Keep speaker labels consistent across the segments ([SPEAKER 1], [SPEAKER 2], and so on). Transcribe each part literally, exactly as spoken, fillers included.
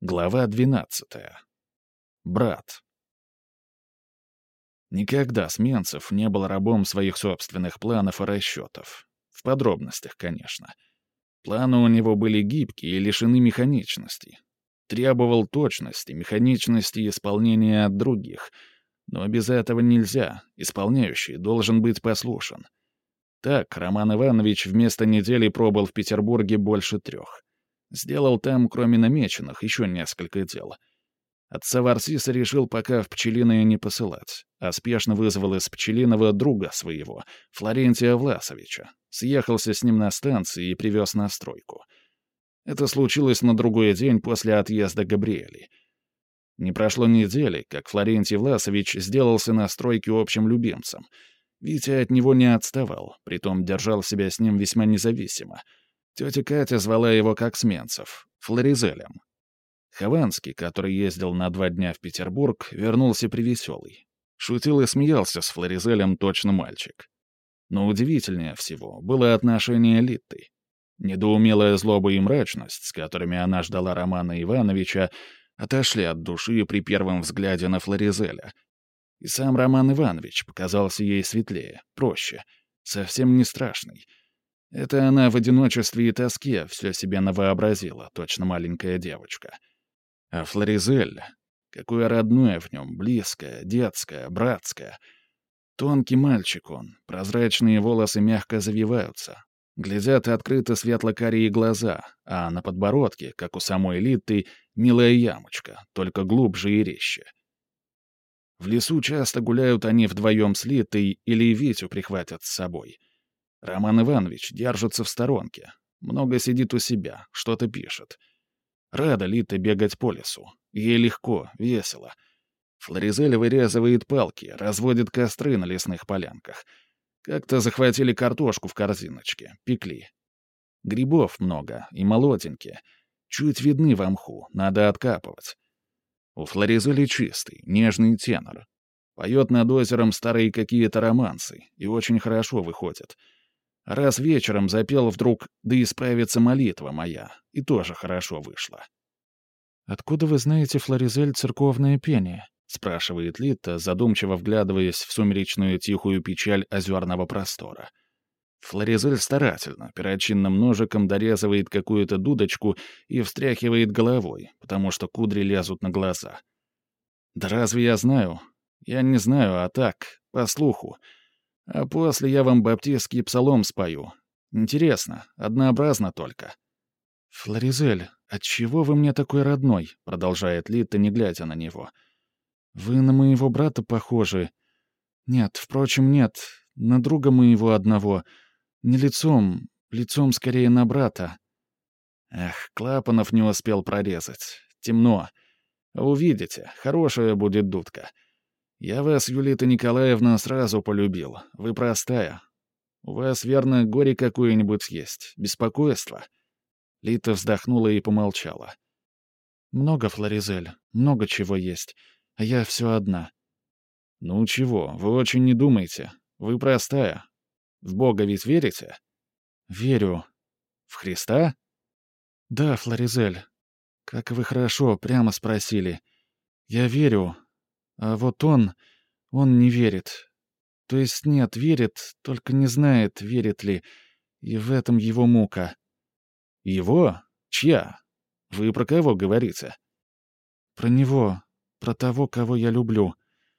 [SPEAKER 1] Глава двенадцатая. Брат. Никогда Сменцев не был рабом своих собственных планов и расчетов. В подробностях, конечно. Планы у него были гибкие и лишены механичности. Требовал точности, механичности и исполнения от других. Но без этого нельзя, исполняющий должен быть послушен. Так Роман Иванович вместо недели пробыл в Петербурге больше трех. Сделал там, кроме намеченных, еще несколько дел. Отца Варсиса решил пока в Пчелиное не посылать, а спешно вызвал из Пчелиного друга своего, Флорентия Власовича, съехался с ним на станции и привез на стройку. Это случилось на другой день после отъезда Габриэли. Не прошло недели, как Флорентий Власович сделался на стройке общим любимцем. Витя от него не отставал, притом держал себя с ним весьма независимо. Тетя Катя звала его как Сменцев, Флоризелем. Хованский, который ездил на два дня в Петербург, вернулся привеселый. Шутил и смеялся с Флоризелем точно мальчик. Но удивительнее всего было отношение Литты. Недоумелая злоба и мрачность, с которыми она ждала Романа Ивановича, отошли от души при первом взгляде на Флоризеля. И сам Роман Иванович показался ей светлее, проще, совсем не страшный. Это она в одиночестве и тоске все себе навообразила, точно маленькая девочка. А Флоризель, какое родное в нем, близкое, детское, братское. Тонкий мальчик он, прозрачные волосы мягко завиваются. Глядят открыто светло-карие глаза, а на подбородке, как у самой Литты, милая ямочка, только глубже и резче. В лесу часто гуляют они вдвоем с Литтой или Витю прихватят с собой. Роман Иванович держится в сторонке, много сидит у себя, что-то пишет. Рада Литта бегать по лесу. Ей легко, весело. Флоризель вырезывает палки, разводит костры на лесных полянках. Как-то захватили картошку в корзиночке, пекли. Грибов много и молоденькие. Чуть видны в мху, надо откапывать. У Флоризели чистый, нежный тенор. Поет над озером старые какие-то романсы, и очень хорошо выходит. Раз вечером запел вдруг «Да исправится молитва моя», и тоже хорошо вышло.
[SPEAKER 2] «Откуда вы знаете, Флоризель, церковное пение?»
[SPEAKER 1] — спрашивает Литта, задумчиво вглядываясь в сумеречную тихую печаль озерного простора. Флоризель старательно, перочинным ножиком дорезывает какую-то дудочку и встряхивает головой, потому что кудри лезут на глаза. «Да разве я знаю? Я не знаю, а так, по слуху. А после я вам баптистский псалом спою. Интересно, однообразно только».
[SPEAKER 2] «Флоризель, отчего вы мне такой родной?» — продолжает Литта, не глядя на него. «Вы на моего брата похожи. Нет, впрочем, нет, на друга моего одного. Не лицом, лицом скорее на брата».
[SPEAKER 1] Эх, клапанов не успел прорезать. Темно. Увидите, хорошая будет дудка. Я вас, Юлита Николаевна, сразу полюбил. Вы простая. У вас, верно, горе какое-нибудь есть, беспокойство?» Лита вздохнула и помолчала.
[SPEAKER 2] «Много, Флоризель, много чего есть, а я все одна».
[SPEAKER 1] «Ну чего, вы очень не думайте. Вы простая. В Бога ведь верите?»
[SPEAKER 2] «Верю».
[SPEAKER 1] «В Христа?»
[SPEAKER 2] «Да, Флоризель. Как вы хорошо, прямо спросили. Я верю. А вот он, он не верит. То есть нет, верит, только не знает, верит ли. И в этом его мука».
[SPEAKER 1] «Его? Чья? Вы про кого говорите?»
[SPEAKER 2] «Про него, про того, кого я люблю.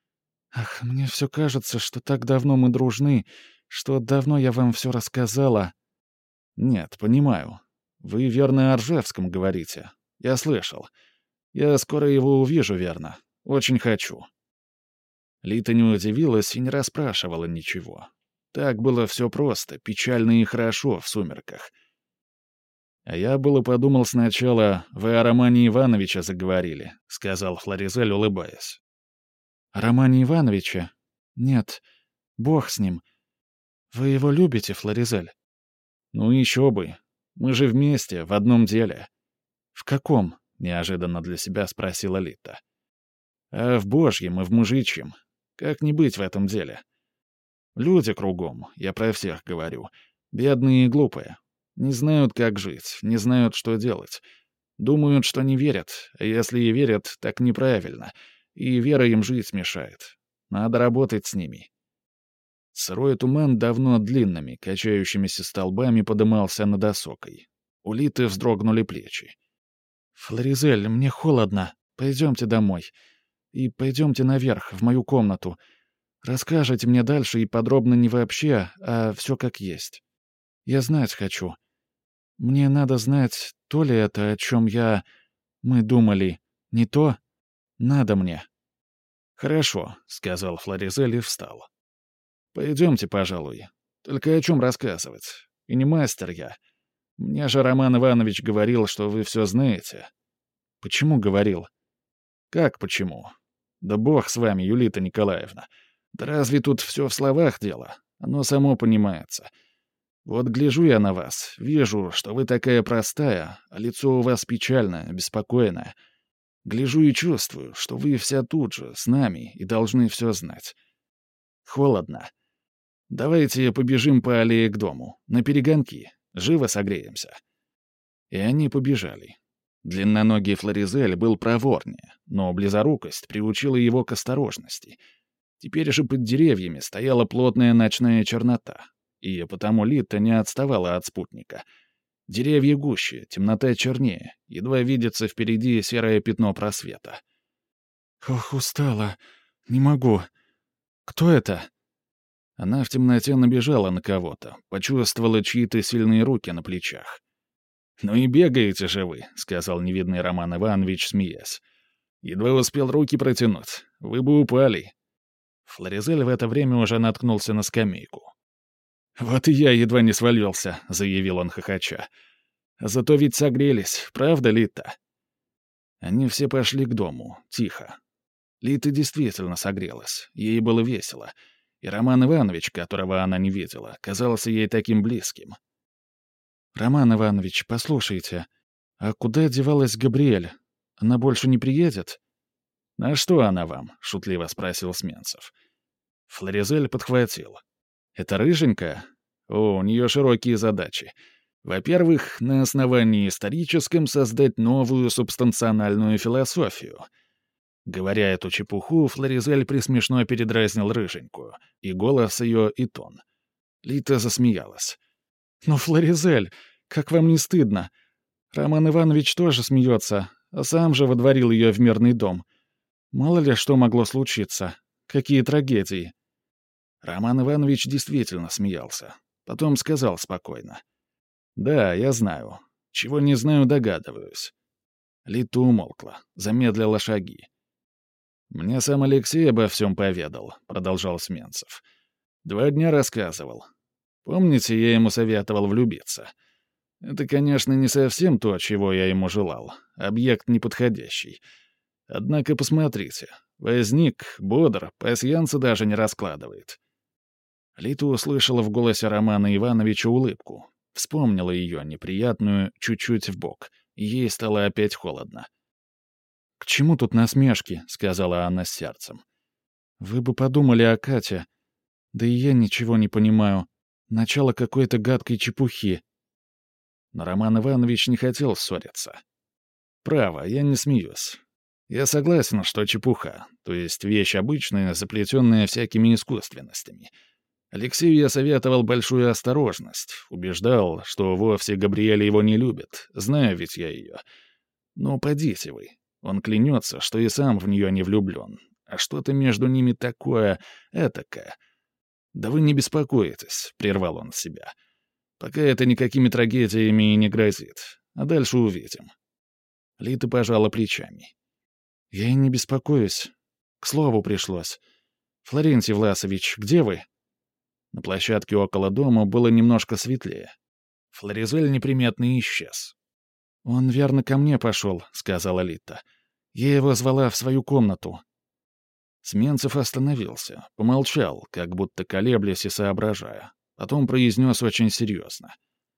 [SPEAKER 2] Ах, мне все кажется, что так давно мы дружны, что давно я вам все рассказала».
[SPEAKER 1] «Нет, понимаю. Вы, верно, о Ржевском говорите. Я слышал. Я скоро его увижу, верно. Очень хочу». Лита не удивилась и не расспрашивала ничего. Так было все просто, печально и хорошо в сумерках. «А я было подумал сначала, вы о Романе Ивановиче заговорили», — сказал Флоризель, улыбаясь.
[SPEAKER 2] «О Романе Ивановиче? Нет, Бог с ним. Вы его любите, Флоризель?»
[SPEAKER 1] «Ну еще бы. Мы же вместе, в одном деле».
[SPEAKER 2] «В каком?»
[SPEAKER 1] — неожиданно для себя спросила Лита. «А в Божьем и в мужичьем. Как не быть в этом деле? Люди кругом, я про всех говорю, бедные и глупые. Не знают, как жить, не знают, что делать. Думают, что не верят, а если и верят, так неправильно, и вера им жить мешает. Надо работать с ними». Сырой туман давно длинными, качающимися столбами подымался над осокой. У Литы вздрогнули плечи.
[SPEAKER 2] «Флоризель, мне холодно. Пойдемте домой. И пойдемте наверх, в мою комнату. Расскажите мне дальше и подробно не вообще, а все как есть. Я знать хочу. Мне надо знать, то ли это, о чем я... мы думали, не то? Надо мне».
[SPEAKER 1] «Хорошо», — сказал Флоризель и встал. «Пойдемте, пожалуй. Только о чем рассказывать? И не мастер я. Мне же Роман Иванович говорил, что вы все знаете».
[SPEAKER 2] «Почему говорил?»
[SPEAKER 1] «Как почему? Да бог с вами, Юлита Николаевна. Да разве тут все в словах дело? Оно само понимается. Вот гляжу я на вас, вижу, что вы такая простая, а лицо у вас печальное, беспокойное. Гляжу и чувствую, что вы вся тут же, с нами, и должны все знать. Холодно. Давайте побежим по аллее к дому, на перегонки, живо согреемся». И они побежали. Длинноногий Флоризель был проворнее, но близорукость приучила его к осторожности. Теперь же под деревьями стояла плотная ночная чернота, и потому Лита не отставала от спутника. Деревья гуще, темнота чернее, едва видится впереди серое пятно просвета.
[SPEAKER 2] «Ох, устала. Не могу. Кто это?»
[SPEAKER 1] Она в темноте набежала на кого-то, почувствовала чьи-то сильные руки на плечах. «Ну и бегаете же вы», — сказал невидный Роман Иванович, смеясь. «Едва успел руки протянуть. Вы бы упали». Флоризель в это время уже наткнулся на скамейку. «Вот и я едва не свалился», — заявил он хохоча. «Зато ведь согрелись, правда, Лита?» Они все пошли к дому, тихо. Лита действительно согрелась, ей было весело, и Роман Иванович, которого она не видела, казался ей таким близким.
[SPEAKER 2] «Роман Иванович, послушайте, а куда девалась Габриэль? Она больше не приедет?»
[SPEAKER 1] «А что она вам?» — шутливо спросил Сменцев. Флоризель подхватил. «Это рыженькая? О, у нее широкие задачи. Во-первых, на основании историческом создать новую субстанциональную философию». Говоря эту чепуху, Флоризель присмешно передразнил рыженькую, и голос ее, и тон. Лита засмеялась.
[SPEAKER 2] «Ну, Флоризель, как вам не стыдно? Роман Иванович тоже смеется, а сам же водворил ее в мирный дом. Мало ли что могло случиться. Какие трагедии».
[SPEAKER 1] Роман Иванович действительно смеялся. Потом сказал спокойно. «Да, я знаю. Чего не знаю, догадываюсь». Лита умолкла, замедлила шаги. «Мне сам Алексей обо всем поведал», — продолжал Сменцев. «Два дня рассказывал. Помните, я ему советовал влюбиться? Это, конечно, не совсем то, чего я ему желал. Объект неподходящий. Однако посмотрите. Возник, бодр, пасьянца даже не раскладывает». Лита услышала в голосе Романа Ивановича улыбку. Вспомнила ее, неприятную, чуть-чуть вбок. И ей стало опять холодно.
[SPEAKER 2] «К чему тут насмешки?» — сказала она с сердцем. «Вы бы подумали о Кате. Да и я ничего не понимаю. Начало какой-то гадкой чепухи».
[SPEAKER 1] Но Роман Иванович не хотел ссориться. «Право, я не смеюсь. Я согласен, что чепуха, то есть вещь обычная, заплетенная всякими искусственностями. Алексею я советовал большую осторожность, убеждал, что вовсе Габриэля его не любит, знаю ведь я ее. Но подите вы. Он клянется, что и сам в нее не влюблен, а что-то между ними такое, этакое. «Да вы не беспокойтесь», — прервал он себя. «Пока это никакими трагедиями и не грозит, а дальше увидим». Лита пожала плечами.
[SPEAKER 2] «Я и не беспокоюсь. К слову пришлось. Флорентий Власович, где вы?»
[SPEAKER 1] На площадке около дома было немножко светлее. Флоризель неприметно исчез.
[SPEAKER 2] «Он верно ко мне пошел», — сказала Лита. «Я его звала в свою комнату».
[SPEAKER 1] Сменцев остановился, помолчал, как будто колеблясь и соображая. Потом произнес очень серьезно.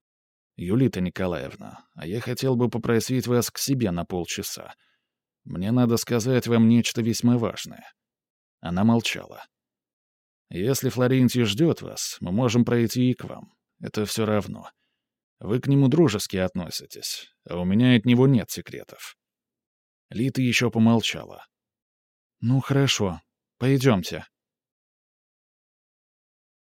[SPEAKER 1] «Юлита Николаевна, а я хотел бы попросить вас к себе на полчаса. Мне надо сказать вам нечто весьма важное». Она молчала. «Если Флорентий ждет вас, мы можем пройти и к вам. Это все равно. Вы к нему дружески относитесь. а у меня от него нет секретов». Лита еще помолчала.
[SPEAKER 2] «Ну, хорошо. Пойдемте».